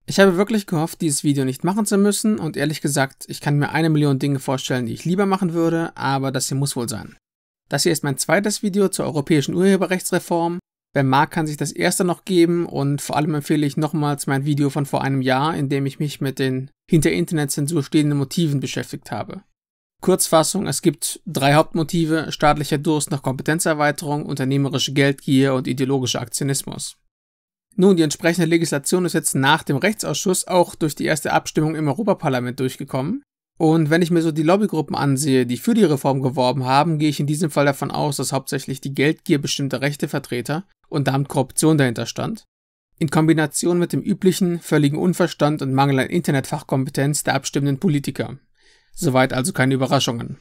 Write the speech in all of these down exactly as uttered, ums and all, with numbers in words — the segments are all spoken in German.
Ich habe wirklich gehofft, dieses Video nicht machen zu müssen und ehrlich gesagt, ich kann mir eine Million Dinge vorstellen, die ich lieber machen würde, aber das hier muss wohl sein. Das hier ist mein zweites Video zur europäischen Urheberrechtsreform. Wer mag, kann sich das erste noch geben und vor allem empfehle ich nochmals mein Video von vor einem Jahr, in dem ich mich mit den hinter Internetzensur stehenden Motiven beschäftigt habe. Kurzfassung, es gibt drei Hauptmotive: staatlicher Durst nach Kompetenzerweiterung, unternehmerische Geldgier und ideologischer Aktionismus. Nun, die entsprechende Legislation ist jetzt nach dem Rechtsausschuss auch durch die erste Abstimmung im Europaparlament durchgekommen. Und wenn ich mir so die Lobbygruppen ansehe, die für die Reform geworben haben, gehe ich in diesem Fall davon aus, dass hauptsächlich die Geldgier bestimmter Rechtevertreter und damit Korruption dahinter stand. In Kombination mit dem üblichen, völligen Unverstand und Mangel an Internetfachkompetenz der abstimmenden Politiker. Soweit also keine Überraschungen.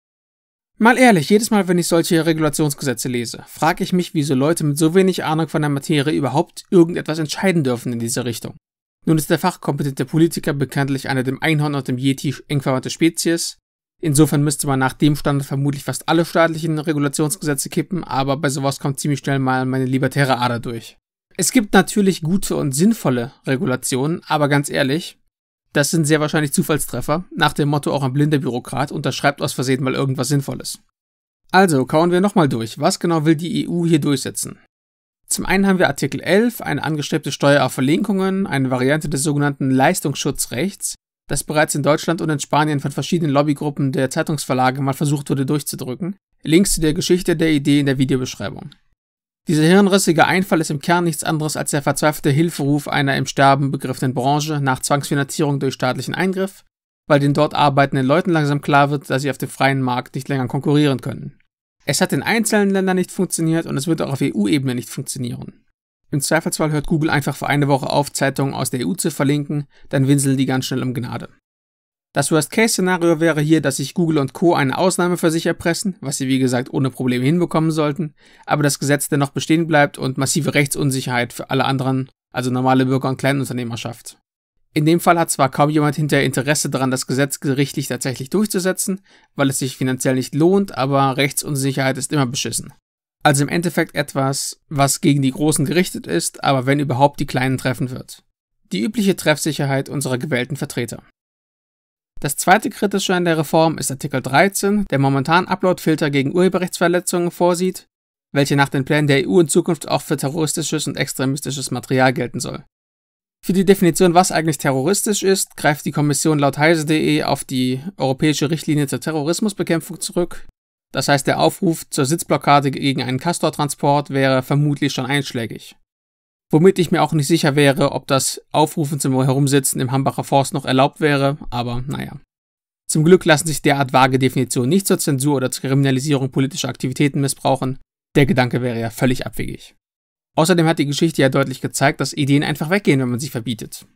Mal ehrlich, jedes Mal, wenn ich solche Regulationsgesetze lese, frage ich mich, wieso Leute mit so wenig Ahnung von der Materie überhaupt irgendetwas entscheiden dürfen in dieser Richtung. Nun ist der fachkompetente Politiker bekanntlich eine dem Einhorn und dem Yeti eng verwandte Spezies. Insofern müsste man nach dem Standard vermutlich fast alle staatlichen Regulationsgesetze kippen, aber bei sowas kommt ziemlich schnell mal meine libertäre Ader durch. Es gibt natürlich gute und sinnvolle Regulationen, aber ganz ehrlich, das sind sehr wahrscheinlich Zufallstreffer, nach dem Motto auch ein blinder Bürokrat unterschreibt aus Versehen mal irgendwas Sinnvolles. Also, kauen wir nochmal durch. Was genau will die E U hier durchsetzen? Zum einen haben wir Artikel elf, eine angestrebte Steuer auf Verlinkungen, eine Variante des sogenannten Leistungsschutzrechts, das bereits in Deutschland und in Spanien von verschiedenen Lobbygruppen der Zeitungsverlage mal versucht wurde durchzudrücken. Links zu der Geschichte der Idee in der Videobeschreibung. Dieser hirnrissige Einfall ist im Kern nichts anderes als der verzweifelte Hilferuf einer im Sterben begriffenen Branche nach Zwangsfinanzierung durch staatlichen Eingriff, weil den dort arbeitenden Leuten langsam klar wird, dass sie auf dem freien Markt nicht länger konkurrieren können. Es hat in einzelnen Ländern nicht funktioniert und es wird auch auf E U-Ebene nicht funktionieren. Im Zweifelsfall hört Google einfach für eine Woche auf, Zeitungen aus der E U zu verlinken, dann winseln die ganz schnell um Gnade. Das Worst-Case-Szenario wäre hier, dass sich Google und Co. eine Ausnahme für sich erpressen, was sie wie gesagt ohne Probleme hinbekommen sollten, aber das Gesetz dennoch bestehen bleibt und massive Rechtsunsicherheit für alle anderen, also normale Bürger und Kleinunternehmer schafft. In dem Fall hat zwar kaum jemand hinterher Interesse daran, das Gesetz gerichtlich tatsächlich durchzusetzen, weil es sich finanziell nicht lohnt, aber Rechtsunsicherheit ist immer beschissen. Also im Endeffekt etwas, was gegen die Großen gerichtet ist, aber wenn überhaupt die Kleinen treffen wird. Die übliche Treffsicherheit unserer gewählten Vertreter. Das zweite kritische an der Reform ist Artikel dreizehn, der momentan Uploadfilter gegen Urheberrechtsverletzungen vorsieht, welche nach den Plänen der E U in Zukunft auch für terroristisches und extremistisches Material gelten soll. Für die Definition, was eigentlich terroristisch ist, greift die Kommission laut heise punkt de auf die Europäische Richtlinie zur Terrorismusbekämpfung zurück. Das heißt, der Aufruf zur Sitzblockade gegen einen Castortransport wäre vermutlich schon einschlägig. Womit ich mir auch nicht sicher wäre, ob das Aufrufen zum Herumsitzen im Hambacher Forst noch erlaubt wäre, aber naja. Zum Glück lassen sich derart vage Definitionen nicht zur Zensur oder zur Kriminalisierung politischer Aktivitäten missbrauchen. Der Gedanke wäre ja völlig abwegig. Außerdem hat die Geschichte ja deutlich gezeigt, dass Ideen einfach weggehen, wenn man sie verbietet.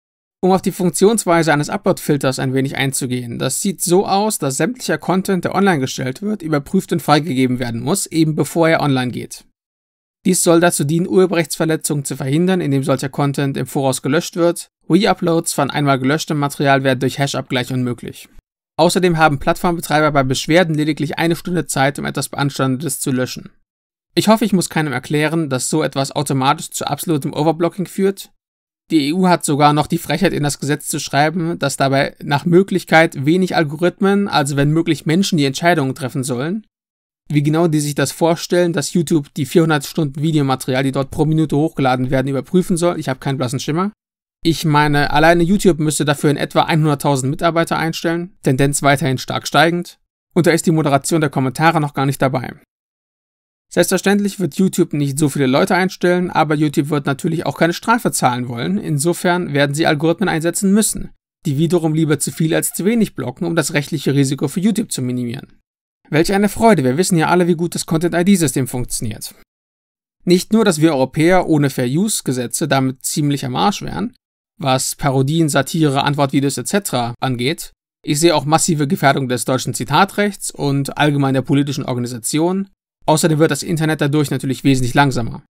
Um auf die Funktionsweise eines Upload-Filters ein wenig einzugehen, das sieht so aus, dass sämtlicher Content, der online gestellt wird, überprüft und freigegeben werden muss, eben bevor er online geht. Dies soll dazu dienen, Urheberrechtsverletzungen zu verhindern, indem solcher Content im Voraus gelöscht wird. Re-Uploads von einmal gelöschtem Material werden durch Hash-Abgleich unmöglich. Außerdem haben Plattformbetreiber bei Beschwerden lediglich eine Stunde Zeit, um etwas Beanstandetes zu löschen. Ich hoffe, ich muss keinem erklären, dass so etwas automatisch zu absolutem Overblocking führt. Die E U hat sogar noch die Frechheit, in das Gesetz zu schreiben, dass dabei nach Möglichkeit wenig Algorithmen, also wenn möglich Menschen, die Entscheidungen treffen sollen. Wie genau die sich das vorstellen, dass YouTube die vierhundert Stunden Videomaterial, die dort pro Minute hochgeladen werden, überprüfen soll, ich habe keinen blassen Schimmer. Ich meine, alleine YouTube müsste dafür in etwa hunderttausend Mitarbeiter einstellen, Tendenz weiterhin stark steigend, und da ist die Moderation der Kommentare noch gar nicht dabei. Selbstverständlich wird YouTube nicht so viele Leute einstellen, aber YouTube wird natürlich auch keine Strafe zahlen wollen, insofern werden sie Algorithmen einsetzen müssen, die wiederum lieber zu viel als zu wenig blocken, um das rechtliche Risiko für YouTube zu minimieren. Welch eine Freude, wir wissen ja alle, wie gut das Content-I D-System funktioniert. Nicht nur, dass wir Europäer ohne Fair-Use-Gesetze damit ziemlich am Arsch wären, was Parodien, Satire, Antwortvideos et cetera angeht, ich sehe auch massive Gefährdung des deutschen Zitatrechts und allgemein der politischen Organisation. Außerdem wird das Internet dadurch natürlich wesentlich langsamer.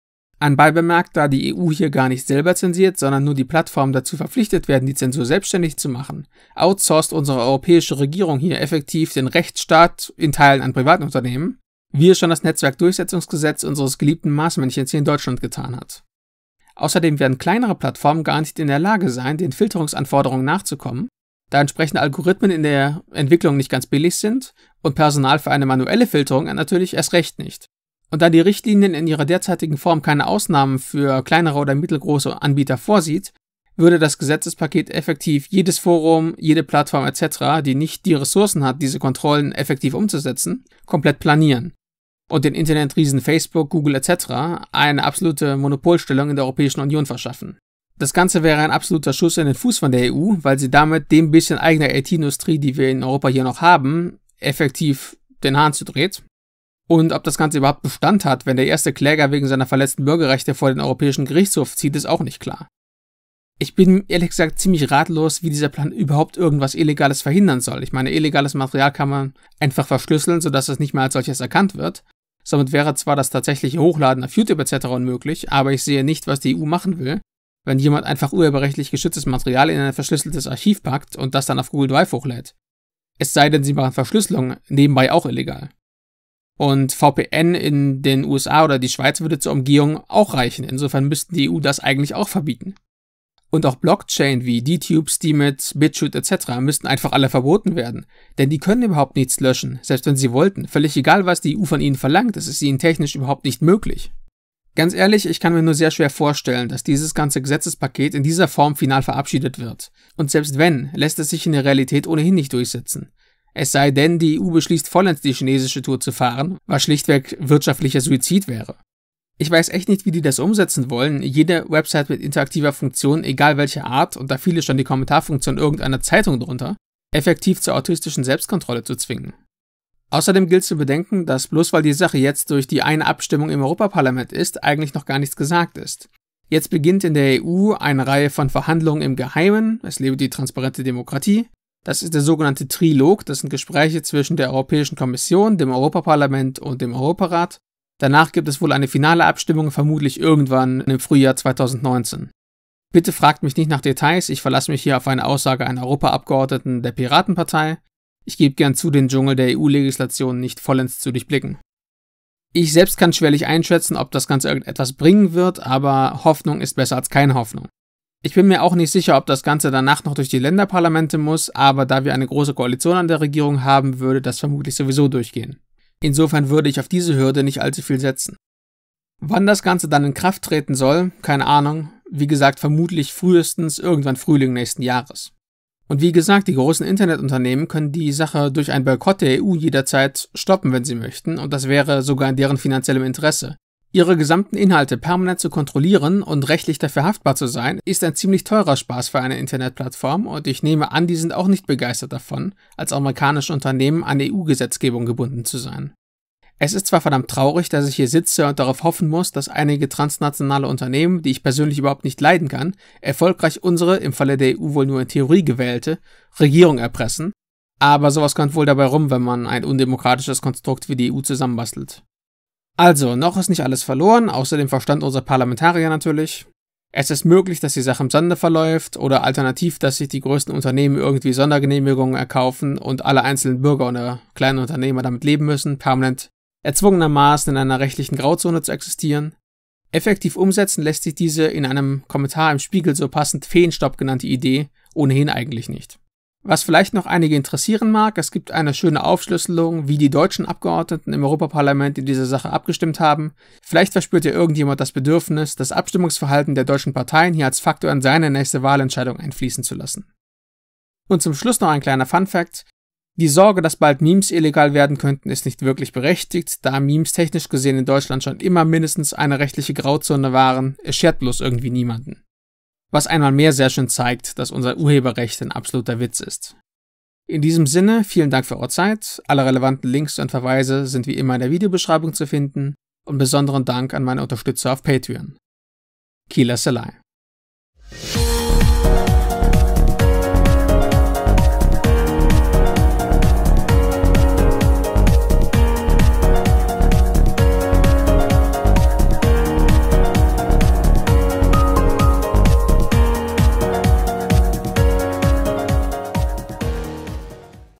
Anbei bemerkt, da die E U hier gar nicht selber zensiert, sondern nur die Plattformen dazu verpflichtet werden, die Zensur selbstständig zu machen, outsourced unsere europäische Regierung hier effektiv den Rechtsstaat in Teilen an Privatunternehmen, wie es schon das Netzwerkdurchsetzungsgesetz unseres geliebten Marsmännchens hier in Deutschland getan hat. Außerdem werden kleinere Plattformen gar nicht in der Lage sein, den Filterungsanforderungen nachzukommen, da entsprechende Algorithmen in der Entwicklung nicht ganz billig sind und Personal für eine manuelle Filterung natürlich erst recht nicht. Und da die Richtlinien in ihrer derzeitigen Form keine Ausnahmen für kleinere oder mittelgroße Anbieter vorsieht, würde das Gesetzespaket effektiv jedes Forum, jede Plattform et cetera, die nicht die Ressourcen hat, diese Kontrollen effektiv umzusetzen, komplett planieren und den Internetriesen Facebook, Google et cetera eine absolute Monopolstellung in der Europäischen Union verschaffen. Das Ganze wäre ein absoluter Schuss in den Fuß von der E U, weil sie damit dem bisschen eigener I T-Industrie, die wir in Europa hier noch haben, effektiv den Hahn zudreht. Und ob das Ganze überhaupt Bestand hat, wenn der erste Kläger wegen seiner verletzten Bürgerrechte vor den Europäischen Gerichtshof zieht, ist auch nicht klar. Ich bin ehrlich gesagt ziemlich ratlos, wie dieser Plan überhaupt irgendwas Illegales verhindern soll. Ich meine, illegales Material kann man einfach verschlüsseln, sodass es nicht mehr als solches erkannt wird. Somit wäre zwar das tatsächliche Hochladen auf YouTube et cetera unmöglich, aber ich sehe nicht, was die E U machen will, wenn jemand einfach urheberrechtlich geschütztes Material in ein verschlüsseltes Archiv packt und das dann auf Google Drive hochlädt. Es sei denn, sie machen Verschlüsselung nebenbei auch illegal. Und V P N in den U S A oder die Schweiz würde zur Umgehung auch reichen, insofern müssten die E U das eigentlich auch verbieten. Und auch Blockchain wie DTube, Steemit, BitChute et cetera müssten einfach alle verboten werden, denn die können überhaupt nichts löschen, selbst wenn sie wollten. Völlig egal, was die E U von ihnen verlangt, es ist ihnen technisch überhaupt nicht möglich. Ganz ehrlich, ich kann mir nur sehr schwer vorstellen, dass dieses ganze Gesetzespaket in dieser Form final verabschiedet wird. Und selbst wenn, lässt es sich in der Realität ohnehin nicht durchsetzen. Es sei denn, die E U beschließt vollends die chinesische Tour zu fahren, was schlichtweg wirtschaftlicher Suizid wäre. Ich weiß echt nicht, wie die das umsetzen wollen, jede Website mit interaktiver Funktion, egal welcher Art, und da viele schon die Kommentarfunktion irgendeiner Zeitung drunter, effektiv zur autistischen Selbstkontrolle zu zwingen. Außerdem gilt zu bedenken, dass bloß weil die Sache jetzt durch die eine Abstimmung im Europaparlament ist, eigentlich noch gar nichts gesagt ist. Jetzt beginnt in der E U eine Reihe von Verhandlungen im Geheimen, es lebe die transparente Demokratie. Das ist der sogenannte Trilog, das sind Gespräche zwischen der Europäischen Kommission, dem Europaparlament und dem Europarat. Danach gibt es wohl eine finale Abstimmung, vermutlich irgendwann im Frühjahr zweitausendneunzehn. Bitte fragt mich nicht nach Details, ich verlasse mich hier auf eine Aussage einer Europaabgeordneten der Piratenpartei. Ich gebe gern zu, den Dschungel der E U-Legislation nicht vollends zu durchblicken. Ich selbst kann schwerlich einschätzen, ob das Ganze irgendetwas bringen wird, aber Hoffnung ist besser als keine Hoffnung. Ich bin mir auch nicht sicher, ob das Ganze danach noch durch die Länderparlamente muss, aber da wir eine große Koalition an der Regierung haben, würde das vermutlich sowieso durchgehen. Insofern würde ich auf diese Hürde nicht allzu viel setzen. Wann das Ganze dann in Kraft treten soll, keine Ahnung. Wie gesagt, vermutlich frühestens irgendwann Frühling nächsten Jahres. Und wie gesagt, die großen Internetunternehmen können die Sache durch einen Boykott der E U jederzeit stoppen, wenn sie möchten, und das wäre sogar in deren finanziellem Interesse. Ihre gesamten Inhalte permanent zu kontrollieren und rechtlich dafür haftbar zu sein, ist ein ziemlich teurer Spaß für eine Internetplattform und ich nehme an, die sind auch nicht begeistert davon, als amerikanische Unternehmen an E U-Gesetzgebung gebunden zu sein. Es ist zwar verdammt traurig, dass ich hier sitze und darauf hoffen muss, dass einige transnationale Unternehmen, die ich persönlich überhaupt nicht leiden kann, erfolgreich unsere, im Falle der E U wohl nur in Theorie gewählte, Regierung erpressen, aber sowas kommt wohl dabei rum, wenn man ein undemokratisches Konstrukt wie die E U zusammenbastelt. Also, noch ist nicht alles verloren, außer dem Verstand unserer Parlamentarier natürlich. Es ist möglich, dass die Sache im Sande verläuft oder alternativ, dass sich die größten Unternehmen irgendwie Sondergenehmigungen erkaufen und alle einzelnen Bürger oder kleinen Unternehmer damit leben müssen, permanent erzwungenermaßen in einer rechtlichen Grauzone zu existieren. Effektiv umsetzen lässt sich diese in einem Kommentar im Spiegel so passend Feenstaub genannte Idee ohnehin eigentlich nicht. Was vielleicht noch einige interessieren mag, es gibt eine schöne Aufschlüsselung, wie die deutschen Abgeordneten im Europaparlament in dieser Sache abgestimmt haben. Vielleicht verspürt ja irgendjemand das Bedürfnis, das Abstimmungsverhalten der deutschen Parteien hier als Faktor in seine nächste Wahlentscheidung einfließen zu lassen. Und zum Schluss noch ein kleiner Funfact. Die Sorge, dass bald Memes illegal werden könnten, ist nicht wirklich berechtigt, da Memes technisch gesehen in Deutschland schon immer mindestens eine rechtliche Grauzone waren, es schert bloß irgendwie niemanden. Was einmal mehr sehr schön zeigt, dass unser Urheberrecht ein absoluter Witz ist. In diesem Sinne, vielen Dank für eure Zeit, alle relevanten Links und Verweise sind wie immer in der Videobeschreibung zu finden und besonderen Dank an meine Unterstützer auf Patreon. Kila Selai.